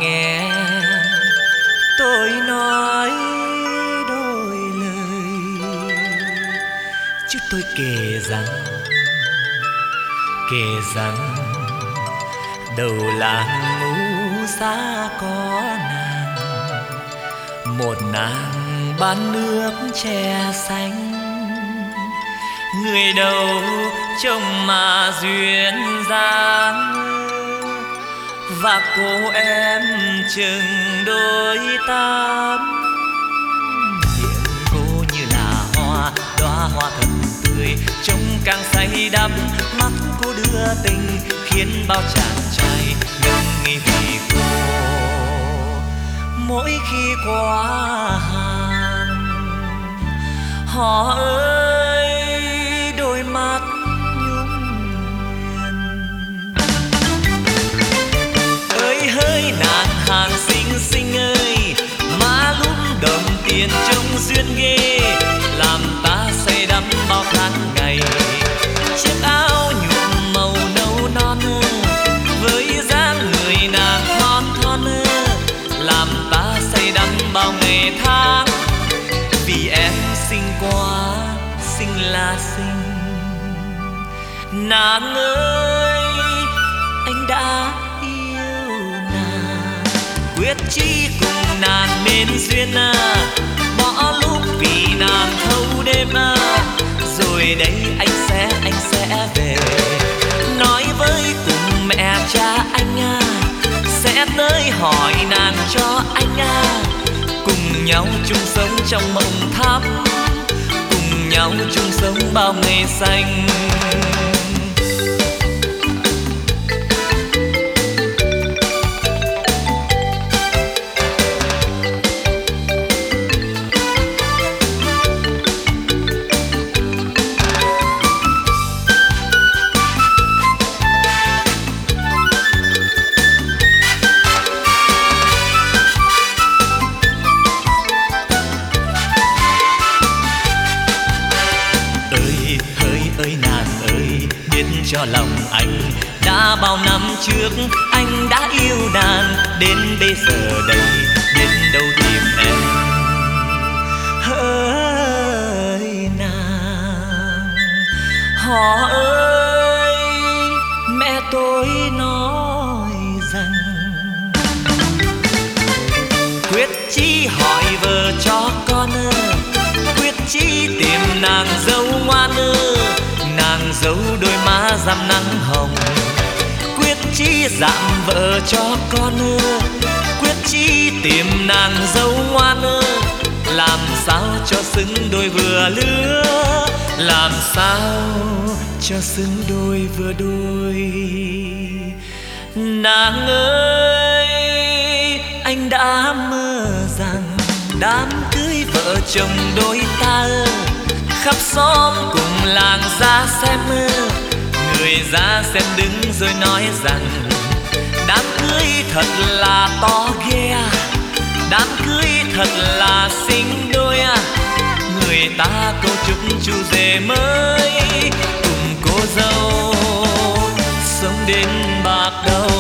nghe tôi nói đôi lời, chứ tôi kể rằng đầu làng ngũ xa có nàng, một nàng bán nước chè xanh, người đầu trông mà duyên dáng, và cô em chừng đôi tám. Miệng cô như là đóa hoa thật tươi, trông càng say đắm, mắt cô đưa tình khiến bao chàng trai ngưng nghi vì cô mỗi khi qua hàng. Họ ơi đôi mắt nhung ơi hỡi nàng hàng xinh xinh ơi, má lúm đồng tiền trông duyên ghê, làm ta say đắm bao tháng ngày. Chiếc áo nhuộm màu nâu non với dáng người nàng thon thon, làm ta say đắm bao ngày tháng. Vì em xinh quá, xinh là xinh, nàng ơi anh đã yêu nàng, quyết chí cùng nàng nên duyên, bỏ lúc vì nàng thâu đêm, rồi đây anh sẽ về nói với cùng mẹ cha anh, sẽ tới hỏi nàng cho anh, cùng nhau chung sống trong mộng thắm, cùng nhau chung sống bao ngày xanh. Cho lòng anh đã bao năm trước anh đã yêu nàng, đến bây giờ đây biết đâu tìm em. Hỡi nàng, họ ơi mẹ tôi nói rằng quyết chí hỏi vợ cho con, quyết chí tìm nàng dâu ngoan, nàng dâu đôi má rằm nắng hồng, quyết chí dạm vợ cho con, quyết chí tìm nàng dâu ngoan, làm sao cho xứng đôi vừa lứa, làm sao cho xứng đôi vừa đôi. Nàng ơi anh đã mơ rằng đám cưới vợ chồng đôi ta, khắp xóm cùng làng ra xem, người ra xem đứng rồi nói rằng đám cưới thật là to ghê, đám cưới thật là xinh đôi, người ta câu chúc chú rể mới cùng cô dâu sống đến bạc đầu.